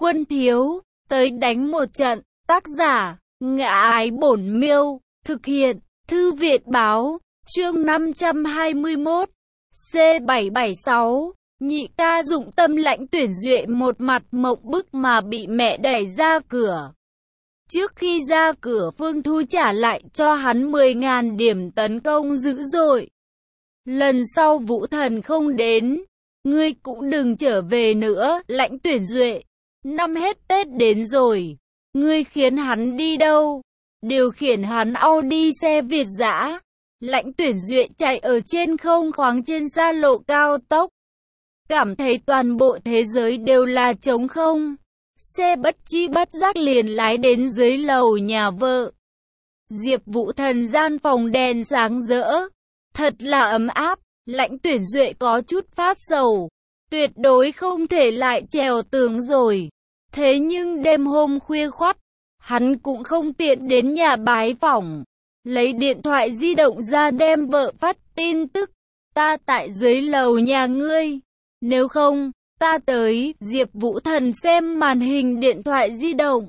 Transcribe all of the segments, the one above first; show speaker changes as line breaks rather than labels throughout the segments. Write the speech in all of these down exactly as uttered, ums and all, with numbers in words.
Quân thiếu, tới đánh một trận. Tác giả, Ngã Ái Bổn Miêu. Thực hiện, Thư viện báo. Chương năm trăm hai mươi mốt. C bảy bảy sáu. Nhị ca dụng tâm. Lãnh Tuyển Duệ một mặt mộng bức mà bị mẹ đẩy ra cửa. Trước khi ra cửa, Phương Thu trả lại cho hắn mười ngàn điểm tấn công dữ dội. Lần sau Vũ Thần không đến, ngươi cũng đừng trở về nữa. Lãnh Tuyển Duệ, năm hết Tết đến rồi, ngươi khiến hắn đi đâu? Điều khiển hắn Audi xe Việt dã. Lãnh Tuyển Duệ chạy ở trên không khoáng trên xa lộ cao tốc, cảm thấy toàn bộ thế giới đều là trống không. Xe bất chi bất giác liền lái đến dưới lầu nhà vợ Diệp Vũ Thần. Gian phòng đèn sáng rỡ, thật là ấm áp. Lãnh Tuyển Duệ có chút phát sầu, tuyệt đối không thể lại trèo tường rồi. Thế nhưng đêm hôm khuya khoắt, hắn cũng không tiện đến nhà bái phỏng. Lấy điện thoại di động ra đem vợ phát tin tức, ta tại dưới lầu nhà ngươi, nếu không ta tới. Diệp Vũ Thần xem màn hình điện thoại di động,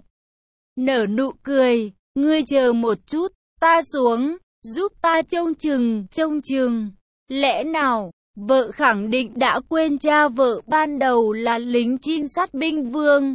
nở nụ cười, ngươi chờ một chút, ta xuống, giúp ta trông chừng, trông chừng. Lẽ nào, vợ khẳng định đã quên cha vợ ban đầu là lính trinh sát binh vương.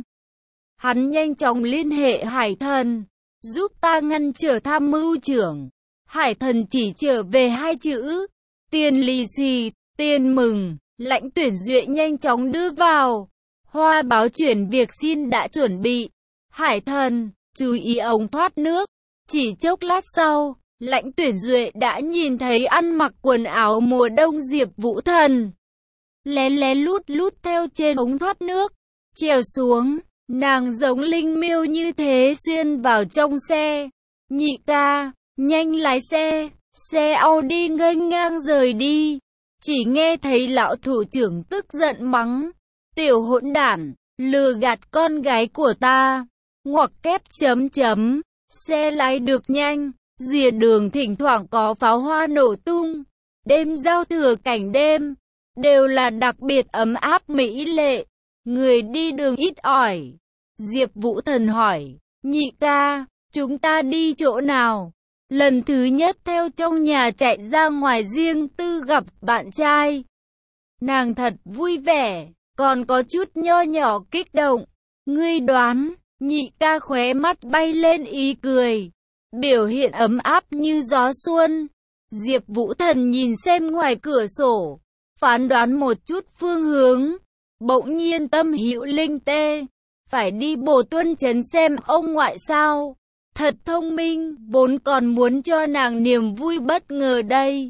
Hắn nhanh chóng liên hệ Hải Thần, giúp ta ngăn trở tham mưu trưởng. Hải Thần chỉ trở về hai chữ, tiền lì xì, tiền mừng. Lãnh Tuyển Duệ nhanh chóng đưa vào. Hoa báo chuyển việc xin đã chuẩn bị. Hải Thần, chú ý ống thoát nước. Chỉ chốc lát sau, Lãnh Tuyển Duệ đã nhìn thấy ăn mặc quần áo mùa đông Diệp Vũ Thần. Lén lén lút lút theo trên ống thoát nước, trèo xuống, nàng giống linh miêu như thế xuyên vào trong xe. Nhị ca, nhanh lái xe. Xe Audi nghênh ngang rời đi. Chỉ nghe thấy lão thủ trưởng tức giận mắng, tiểu hỗn đản, lừa gạt con gái của ta. Ngoặc kép chấm chấm, xe lái được nhanh, rìa đường thỉnh thoảng có pháo hoa nổ tung. Đêm giao thừa cảnh đêm, đều là đặc biệt ấm áp mỹ lệ. Người đi đường ít ỏi. Diệp Vũ Thần hỏi, nhị ca, chúng ta đi chỗ nào? Lần thứ nhất theo trong nhà chạy ra ngoài riêng tư gặp bạn trai, nàng thật vui vẻ, còn có chút nho nhỏ kích động. Ngươi đoán? Nhị ca khóe mắt bay lên ý cười, biểu hiện ấm áp như gió xuân. Diệp Vũ Thần nhìn xem ngoài cửa sổ, phán đoán một chút phương hướng, bỗng nhiên tâm hữu linh tê, phải đi Bồ Tuân trấn xem ông ngoại sao. Thật thông minh, vốn còn muốn cho nàng niềm vui bất ngờ đây.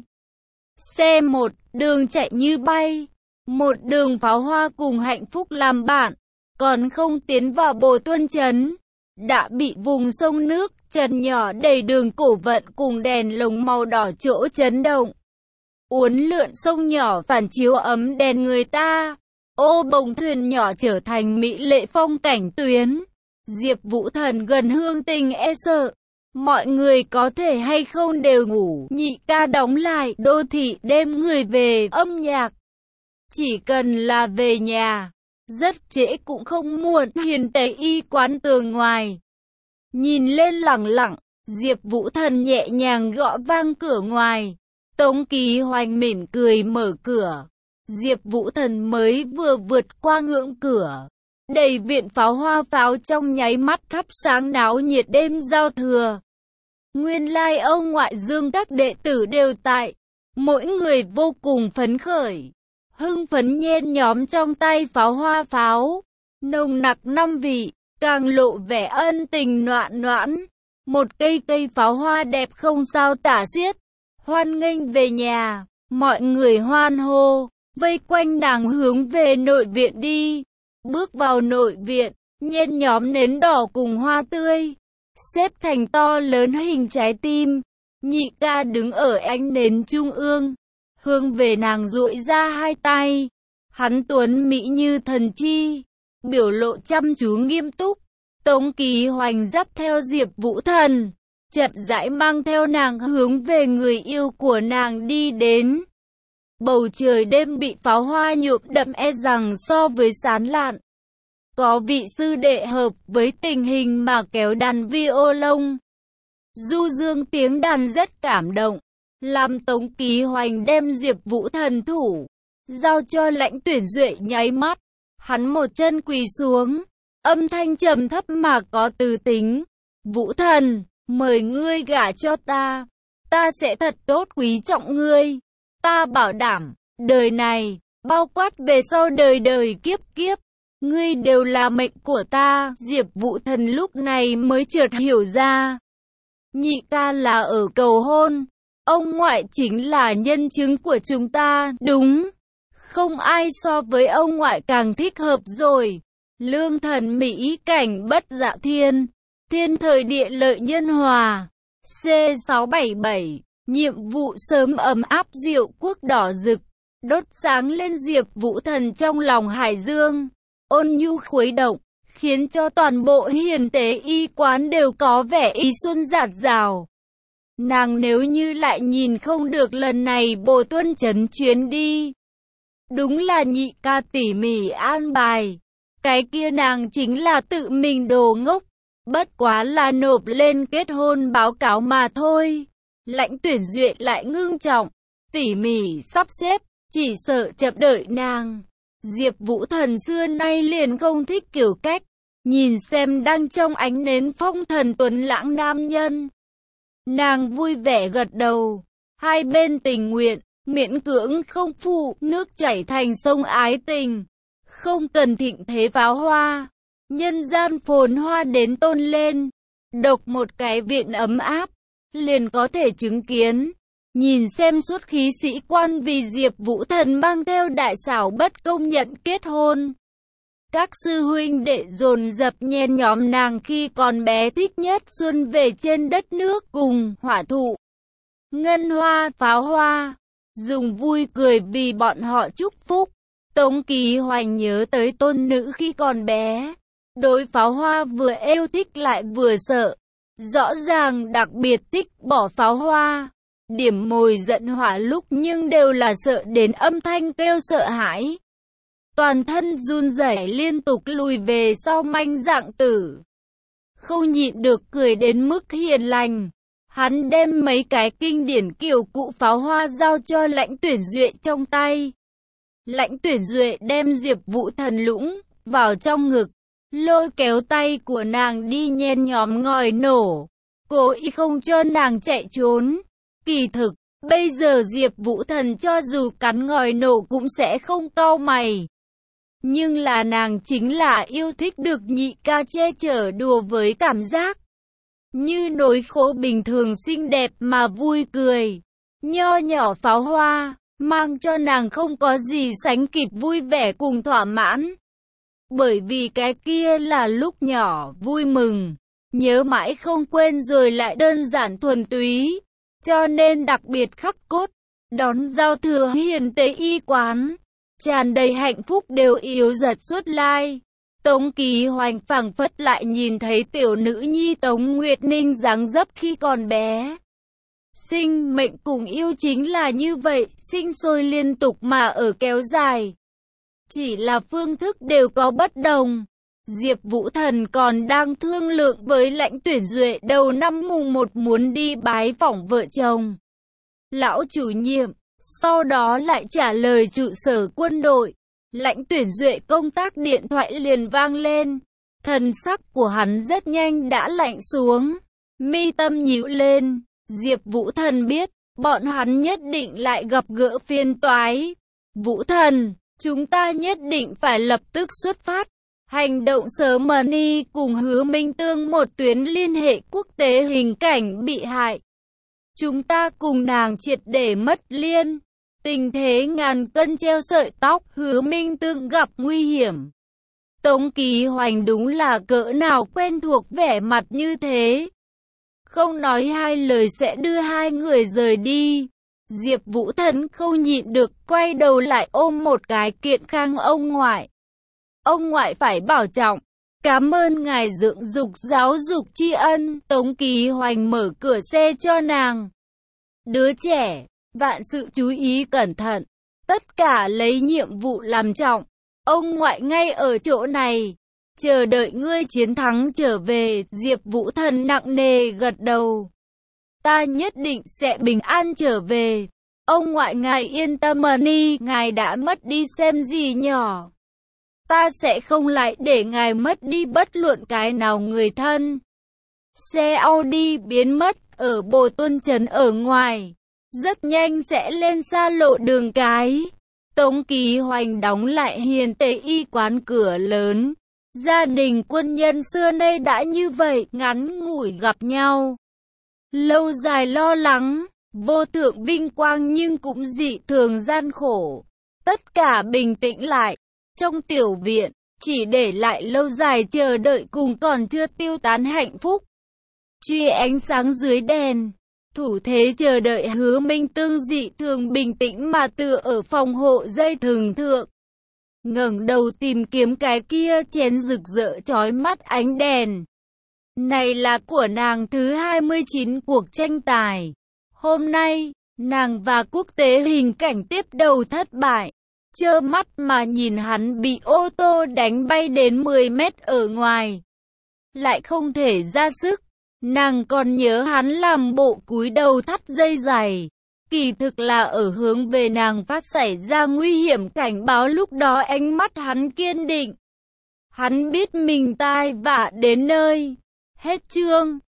Xe một đường chạy như bay, một đường pháo hoa cùng hạnh phúc làm bạn, còn không tiến vào Bồ Tuân trấn, đã bị vùng sông nước trần nhỏ đầy đường cổ vận cùng đèn lồng màu đỏ chỗ chấn động. Uốn lượn sông nhỏ phản chiếu ấm đèn người ta, ô bồng thuyền nhỏ trở thành mỹ lệ phong cảnh tuyến. Diệp Vũ Thần gần hương tình e sợ, mọi người có thể hay không đều ngủ. Nhị ca đóng lại đô thị đêm người về âm nhạc. Chỉ cần là về nhà, rất trễ cũng không muộn. Hiền Tây y quán tường ngoài, nhìn lên lẳng lặng, Diệp Vũ Thần nhẹ nhàng gõ vang cửa ngoài. Tống Ký Hoành mỉm cười mở cửa. Diệp Vũ Thần mới vừa vượt qua ngưỡng cửa, đầy viện pháo hoa pháo trong nháy mắt thắp sáng náo nhiệt đêm giao thừa. Nguyên lai ông ngoại Dương các đệ tử đều tại, mỗi người vô cùng phấn khởi, hưng phấn nhen nhóm trong tay pháo hoa pháo, nồng nặc năm vị, càng lộ vẻ ân tình noạn noãn. Một cây cây pháo hoa đẹp không sao tả xiết, hoan nghênh về nhà, mọi người hoan hô, vây quanh nàng hướng về nội viện đi. Bước vào nội viện, nhen nhóm nến đỏ cùng hoa tươi, xếp thành to lớn hình trái tim. Nhị ca đứng ở ánh nến trung ương, hướng về nàng duỗi ra hai tay. Hắn tuấn mỹ như thần chi, biểu lộ chăm chú nghiêm túc. Tống Ký Hoành dắt theo Diệp Vũ Thần, chậm rãi mang theo nàng hướng về người yêu của nàng đi đến. Bầu trời đêm bị pháo hoa nhuộm đậm e rằng so với sán lạn. có vị sư đệ hợp với tình hình mà kéo đàn violon. Du dương tiếng đàn rất cảm động, làm Tống Ký Hoành đem Diệp Vũ Thần thủ giao cho Lãnh Tuyển Duệ nháy mắt, hắn một chân quỳ xuống, âm thanh trầm thấp mà có từ tính. Vũ Thần, mời ngươi gả cho ta, ta sẽ thật tốt quý trọng ngươi, ta bảo đảm, đời này, bao quát về sau đời đời kiếp kiếp, ngươi đều là mệnh của ta. Diệp Vũ Thần lúc này mới chợt hiểu ra, nhị ca là ở cầu hôn, ông ngoại chính là nhân chứng của chúng ta, đúng, không ai so với ông ngoại càng thích hợp rồi. Lương thần mỹ cảnh bất dạ thiên, thiên thời địa lợi nhân hòa. C sáu bảy bảy, nhiệm vụ sớm ấm áp rượu quốc đỏ rực, đốt sáng lên Diệp Vũ Thần trong lòng hải dương, ôn nhu khuấy động, khiến cho toàn bộ hiền tế y quán đều có vẻ y xuân dạt dào. Nàng nếu như lại nhìn không được lần này Bồ Tuân trấn chuyến đi, đúng là nhị ca tỉ mỉ an bài, cái kia nàng chính là tự mình đồ ngốc, bất quá là nộp lên kết hôn báo cáo mà thôi. Lãnh Tuyển Duệ lại ngưng trọng, tỉ mỉ sắp xếp, chỉ sợ chậm đợi nàng. Diệp Vũ Thần xưa nay liền không thích kiểu cách, nhìn xem đang trong ánh nến phong thần tuấn lãng nam nhân. Nàng vui vẻ gật đầu, hai bên tình nguyện, miễn cưỡng không phụ, nước chảy thành sông ái tình. Không cần thịnh thế pháo hoa, nhân gian phồn hoa đến tôn lên, độc một cái viện ấm áp, liền có thể chứng kiến. Nhìn xem suốt khí sĩ quan vì Diệp Vũ Thần mang theo đại xảo bất công nhận kết hôn. Các sư huynh đệ dồn dập nhen nhóm nàng khi còn bé thích nhất xuân về trên đất nước cùng hỏa thụ, ngân hoa, pháo hoa, dùng vui cười vì bọn họ chúc phúc. Tống Ký Hoành nhớ tới tôn nữ khi còn bé, đối pháo hoa vừa yêu thích lại vừa sợ, rõ ràng đặc biệt thích bỏ pháo hoa. Điểm mồi giận hỏa lúc nhưng đều là sợ đến âm thanh kêu sợ hãi. Toàn thân run rẩy liên tục lùi về sau manh dạng tử. Không nhịn được cười đến mức hiền lành. Hắn đem mấy cái kinh điển kiểu cụ pháo hoa giao cho Lãnh Tuyển Duệ trong tay. Lãnh Tuyển Duệ đem Diệp Vũ Thần lũng vào trong ngực, lôi kéo tay của nàng đi nhen nhóm ngòi nổ, cố ý không cho nàng chạy trốn. Kỳ thực, bây giờ Diệp Vũ Thần cho dù cắn ngòi nổ cũng sẽ không cau mày. Nhưng là nàng chính là yêu thích được nhị ca che chở đùa với cảm giác như nỗi khổ bình thường xinh đẹp mà vui cười. Nho nhỏ pháo hoa, mang cho nàng không có gì sánh kịp vui vẻ cùng thỏa mãn. Bởi vì cái kia là lúc nhỏ vui mừng, nhớ mãi không quên rồi lại đơn giản thuần túy, cho nên đặc biệt khắc cốt. Đón giao thừa hiền tế y quán, tràn đầy hạnh phúc đều yếu dật suốt lai. Tống Ký Hoành phảng phất lại nhìn thấy tiểu nữ nhi Tống Nguyệt Ninh dáng dấp khi còn bé. Sinh mệnh cùng yêu chính là như vậy, sinh sôi liên tục mà ở kéo dài. Chỉ là phương thức đều có bất đồng. Diệp Vũ Thần còn đang thương lượng với Lãnh Tuyển Duệ đầu năm mùng một muốn đi bái phỏng vợ chồng lão chủ nhiệm, sau đó lại trả lời trụ sở quân đội. Lãnh Tuyển Duệ công tác điện thoại liền vang lên, thần sắc của hắn rất nhanh đã lạnh xuống, mi tâm nhíu lên. Diệp Vũ Thần biết, bọn hắn nhất định lại gặp gỡ phiền toái. Vũ Thần, chúng ta nhất định phải lập tức xuất phát. Hành động sớm Money cùng Hứa Minh Tương một tuyến liên hệ quốc tế hình cảnh bị hại. Chúng ta cùng nàng triệt để mất liên. Tình thế ngàn cân treo sợi tóc, Hứa Minh Tương gặp nguy hiểm. Tống Ký Hoành đúng là cỡ nào quen thuộc vẻ mặt như thế. Không nói hai lời sẽ đưa hai người rời đi. Diệp Vũ Thần không nhịn được quay đầu lại ôm một cái kiện khang ông ngoại. Ông ngoại phải bảo trọng. Cảm ơn ngài dưỡng dục giáo dục tri ân. Tống Ký Hoành mở cửa xe cho nàng. Đứa trẻ, vạn sự chú ý cẩn thận. Tất cả lấy nhiệm vụ làm trọng. Ông ngoại ngay ở chỗ này. chờ đợi ngươi chiến thắng trở về. Diệp Vũ Thần nặng nề gật đầu. Ta nhất định sẽ bình an trở về. Ông ngoại ngài yên tâm đi, ngài đã mất đi xem gì nhỏ. Ta sẽ không lại để ngài mất đi bất luận cái nào người thân. Xe Audi biến mất ở Bồ Tuân trấn ở ngoài. Rất nhanh sẽ lên xa lộ đường cái. Tống Ký Hoành đóng lại Hiền Tề y quán cửa lớn. Gia đình quân nhân xưa nay đã như vậy, ngắn ngủi gặp nhau. Lâu dài lo lắng, vô thượng vinh quang nhưng cũng dị thường gian khổ. Tất cả bình tĩnh lại. Trong tiểu viện, chỉ để lại lâu dài chờ đợi cùng còn chưa tiêu tán hạnh phúc. Truy ánh sáng dưới đèn. Thủ thế chờ đợi Hứa Minh Tương dị thường bình tĩnh mà tựa ở phòng hộ dây thừng thượng. Ngẩng đầu tìm kiếm cái kia chén rực rỡ chói mắt ánh đèn. Này là của nàng thứ hai mươi chín cuộc tranh tài. Hôm nay, nàng và quốc tế hình cảnh tiếp đầu thất bại. Trơ mắt mà nhìn hắn bị ô tô đánh bay đến mười mét ở ngoài. Lại không thể ra sức. Nàng còn nhớ hắn làm bộ cúi đầu thắt dây giày. Kỳ thực là ở hướng về nàng phát xảy ra nguy hiểm cảnh báo, lúc đó ánh mắt hắn kiên định. Hắn biết mình tai vạ đến nơi. Hết chương.